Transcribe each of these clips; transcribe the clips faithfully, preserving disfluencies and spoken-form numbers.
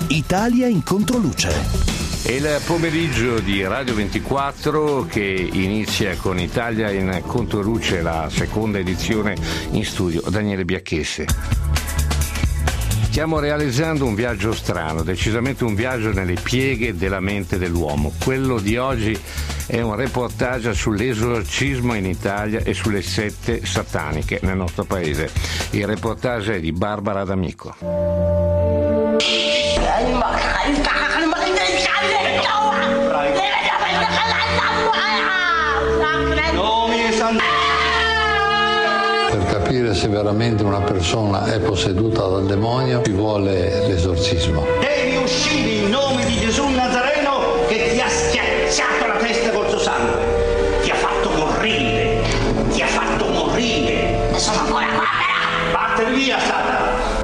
Italia in controluce. È il pomeriggio di Radio ventiquattro che inizia con Italia in controluce, la seconda edizione. In studio Daniele Biacchese. Stiamo realizzando un viaggio strano, decisamente un viaggio nelle pieghe della mente dell'uomo. Quello di oggi è un reportage sull'esorcismo in Italia e sulle sette sataniche nel nostro paese. Il reportage è di Barbara D'Amico. Per capire se veramente una persona è posseduta dal demonio ci vuole l'esorcismo. Devi uscire in nome di Gesù Nazareno che ti ha schiacciato la testa col suo sangue, ti ha fatto morire, ti ha fatto morire. E sono ancora qua però. Vattene via, Satana.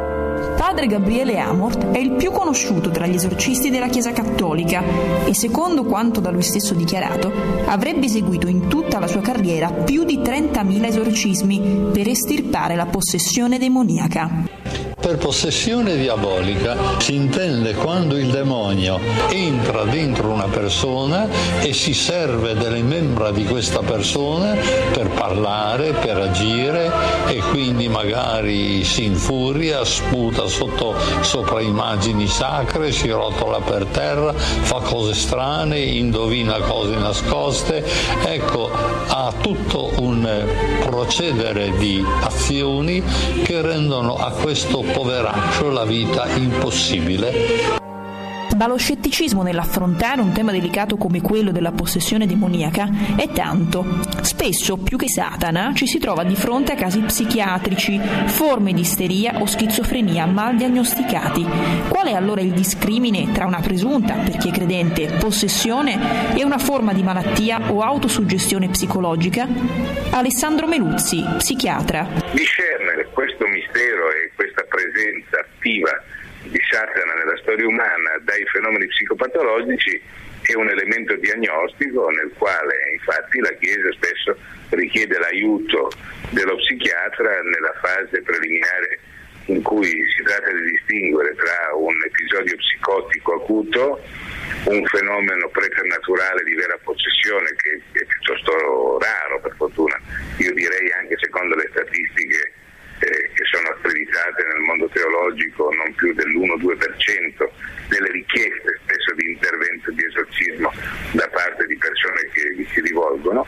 Padre Gabriele Amort è il più conosciuto tra gli esorcisti della Chiesa Cattolica e, secondo quanto da lui stesso dichiarato, avrebbe eseguito in tutta la sua carriera più di trentamila esorcismi per estirpare la possessione demoniaca. Per possessione diabolica si intende quando il demonio entra dentro una persona e si serve delle membra di questa persona per parlare, per agire, e quindi magari si infuria, sputa sotto sopra immagini sacre, si rotola per terra, fa cose strane, indovina cose nascoste. Ecco, ha tutto un procedere di azioni che rendono a questo poveraccio la vita impossibile. Dallo scetticismo nell'affrontare un tema delicato come quello della possessione demoniaca è tanto. Spesso, più che Satana, ci si trova di fronte a casi psichiatrici, forme di isteria o schizofrenia mal diagnosticati. Qual è allora il discrimine tra una presunta, per chi è credente, possessione e una forma di malattia o autosuggestione psicologica? Alessandro Meluzzi, psichiatra. Discernere questo mistero e questa presenza attiva di Satana nella storia umana dai fenomeni psicopatologici è un elemento diagnostico nel quale infatti la Chiesa spesso richiede l'aiuto dello psichiatra nella fase preliminare in cui si tratta di distinguere tra un episodio psicotico acuto, un fenomeno preternaturale di vera possessione che è piuttosto raro, per fortuna, io direi anche secondo le statistiche che sono accreditate nel mondo teologico non più dell'uno due per cento delle richieste spesso di intervento di esorcismo da parte di persone che vi si rivolgono,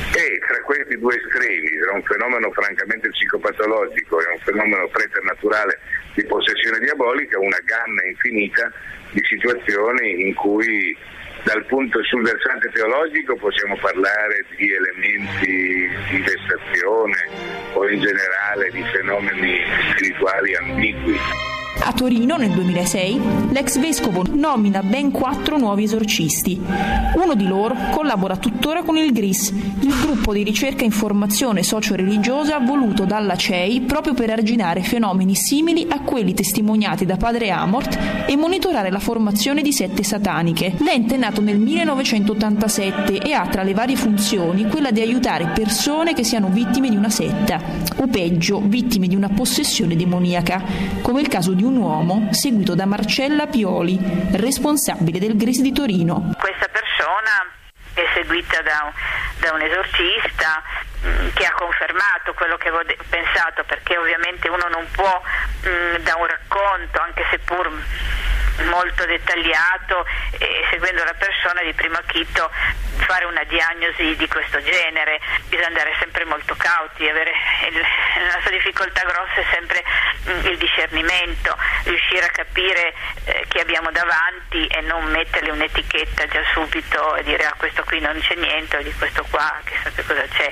e tra questi due estremi, tra un fenomeno francamente psicopatologico e un fenomeno preternaturale di possessione diabolica, una gamma infinita di situazioni in cui dal punto sul versante teologico possiamo parlare di elementi di vessazione o in generale di fenomeni spirituali ambigui. A Torino nel duemilasei l'ex vescovo nomina ben quattro nuovi esorcisti. Uno di loro collabora tuttora con il G R I S, il gruppo di ricerca e informazione socio-religiosa voluto dalla C E I proprio per arginare fenomeni simili a quelli testimoniati da padre Amort e monitorare la formazione di sette sataniche. L'ente è nato nel millenovecentottantasette e ha tra le varie funzioni quella di aiutare persone che siano vittime di una setta, o peggio, vittime di una possessione demoniaca, come il caso di un uomo seguito da Marcella Pioli, responsabile del G R I S di Torino. Questa persona è seguita da un, da un esorcista mh, che ha confermato quello che avevo de- pensato, perché ovviamente uno non può mh, da un racconto, anche seppur molto dettagliato e seguendo la persona di primo acchito, fare una diagnosi di questo genere. Bisogna andare sempre molto cauti, avere il, la nostra difficoltà grossa è sempre mh, il discernimento, riuscire a capire eh, chi abbiamo davanti e non metterle un'etichetta già subito e dire ah, questo qui non c'è niente, o di questo qua chissà che cosa c'è.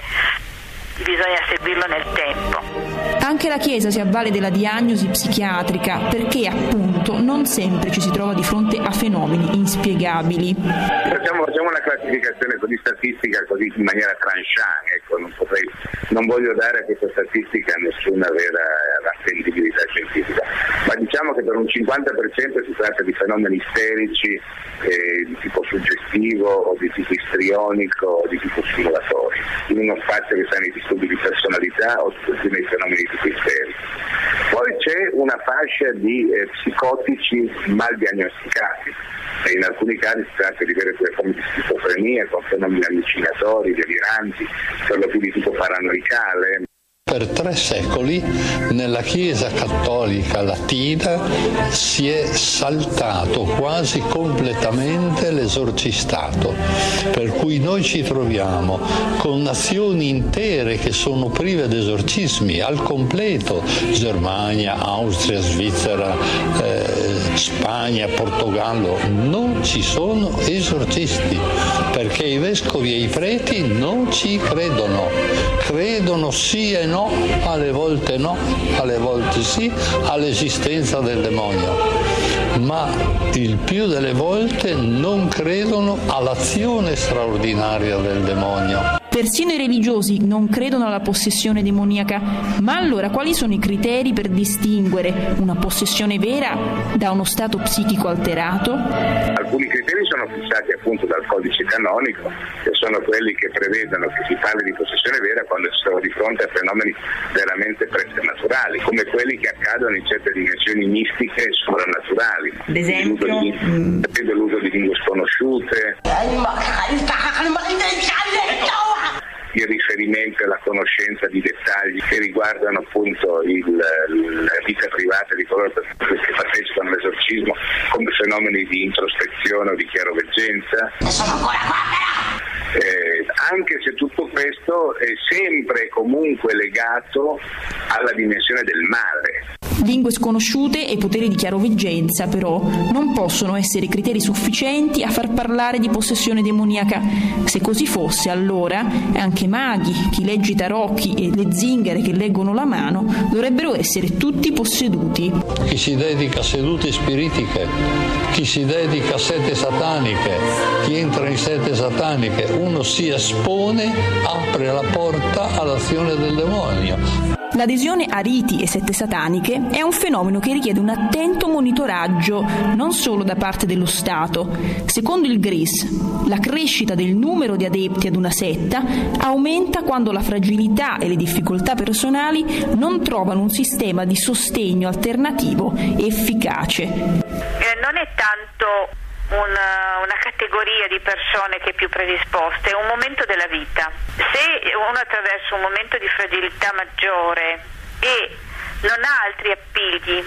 Bisogna seguirlo nel tempo. Anche la Chiesa si avvale della diagnosi psichiatrica perché appunto non sempre ci si trova di fronte a fenomeni inspiegabili. Facciamo, facciamo una classificazione così statistica, così in maniera tranchant, ecco, non, potrei, non voglio dare a questa statistica nessuna vera attendibilità scientifica, ma diciamo che per un cinquanta per cento si tratta di fenomeni isterici eh, di tipo suggestivo o di tipo istrionico o di tipo simulatorio, in uno spazio che sta nei disturbi di personalità o nei fenomeni di tipo isterico. Poi c'è una fascia di eh, psicotici mal diagnosticati. In alcuni casi si tratta di vere e proprie forme di schizofrenia con fenomeni allucinatori, deliranti, per lo più di tipo paranoicale. Per tre secoli nella Chiesa cattolica latina si è saltato quasi completamente l'esorcistato, per cui noi ci troviamo con nazioni intere che sono prive di esorcismi al completo: Germania, Austria, Svizzera, eh, Spagna, Portogallo. Non ci sono esorcisti perché i vescovi e i preti non ci credono, credono sì e no, alle volte no, alle volte sì, all'esistenza del demonio, ma il più delle volte non credono all'azione straordinaria del demonio. Persino i religiosi non credono alla possessione demoniaca, ma allora quali sono i criteri per distinguere una possessione vera da uno stato psichico alterato? Alcuni criteri sono fissati appunto dal codice canonico, che sono quelli che prevedono che si parli di possessione vera quando si trova di fronte a fenomeni veramente preternaturali, come quelli che accadono in certe dimensioni mistiche e sovrannaturali. Ad esempio? L'uso di, l'uso di lingue sconosciute, il riferimento alla conoscenza di dettagli che riguardano appunto il, la vita privata di coloro che partecipano all'esorcismo, come fenomeni di introspezione o di chiaroveggenza. Sono ancora qua però! Eh, anche se tutto questo è sempre e comunque legato alla dimensione del male. Lingue sconosciute e poteri di chiaroveggenza, però, non possono essere criteri sufficienti a far parlare di possessione demoniaca. Se così fosse, allora anche maghi, chi legge i tarocchi e le zingare che leggono la mano dovrebbero essere tutti posseduti. Chi si dedica a sedute spiritiche, chi si dedica a sette sataniche, chi entra in sette sataniche, uno si espone, apre la porta all'azione del demonio. L'adesione a riti e sette sataniche è un fenomeno che richiede un attento monitoraggio, non solo da parte dello Stato. Secondo il G R I S, la crescita del numero di adepti ad una setta aumenta quando la fragilità e le difficoltà personali non trovano un sistema di sostegno alternativo efficace. Eh, non è tanto Una, una categoria di persone che è più predisposte, è un momento della vita. Se uno attraversa un momento di fragilità maggiore e non ha altri appigli,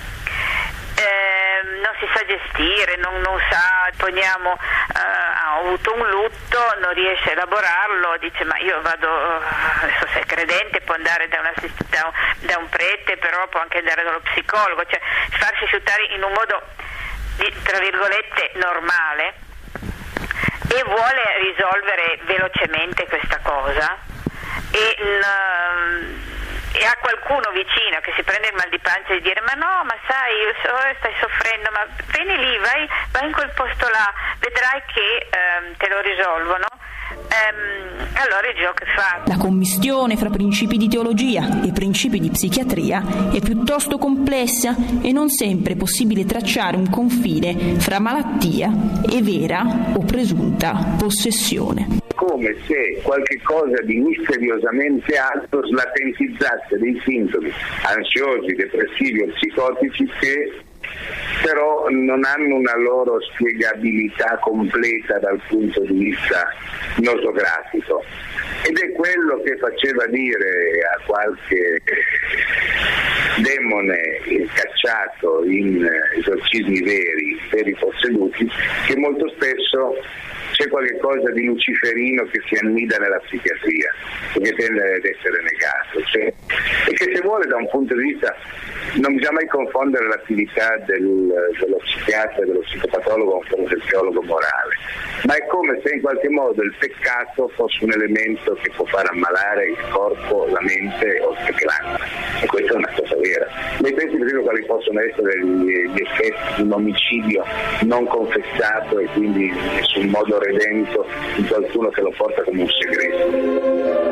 eh, non si sa gestire, non, non sa, poniamo, eh, ha avuto un lutto, non riesce a elaborarlo, dice ma io vado, adesso se è credente può andare da, una, da, un, da un prete, però può anche andare dallo psicologo, cioè farsi aiutare in un modo tra virgolette normale, e vuole risolvere velocemente questa cosa e, e ha qualcuno vicino che si prende il mal di pancia e dire ma no, ma sai, io so, stai soffrendo, ma vieni lì, vai, vai in quel posto là, vedrai che ehm, te lo risolvono. Ehm, allora il gioco è fatto. La commistione fra principi di teologia e principi di psichiatria è piuttosto complessa e non sempre è possibile tracciare un confine fra malattia e vera o presunta possessione. Come se qualche cosa di misteriosamente alto slatentizzasse dei sintomi ansiosi, depressivi o psicotici che però non hanno una loro spiegabilità completa dal punto di vista notografico, ed è quello che faceva dire a qualche demone cacciato in esorcismi veri, veri posseduti, che molto spesso c'è qualche cosa di luciferino che si annida nella psichiatria e che tende ad essere negato, cioè, e che se vuole da un punto di vista non bisogna mai confondere l'attività del, dello psichiatra e dello psicopatologo con quello del teologo morale, ma è come se in qualche modo il peccato fosse un elemento che può far ammalare il corpo, la mente o anche l'anima, e questa è una cosa vera. Lei pensi per esempio quali possono essere gli, gli effetti di un omicidio non confessato e quindi in nessun modo redento in qualcuno che lo porta come un segreto?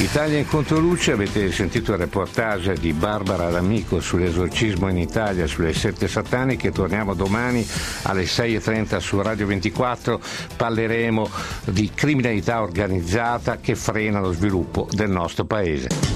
Italia in controluce, avete sentito il reportage di Barbara D'Amico sull'esorcismo in Italia, sulle sette sataniche. Torniamo domani alle sei e trenta su Radio ventiquattro, parleremo di criminalità organizzata che frena lo sviluppo del nostro paese.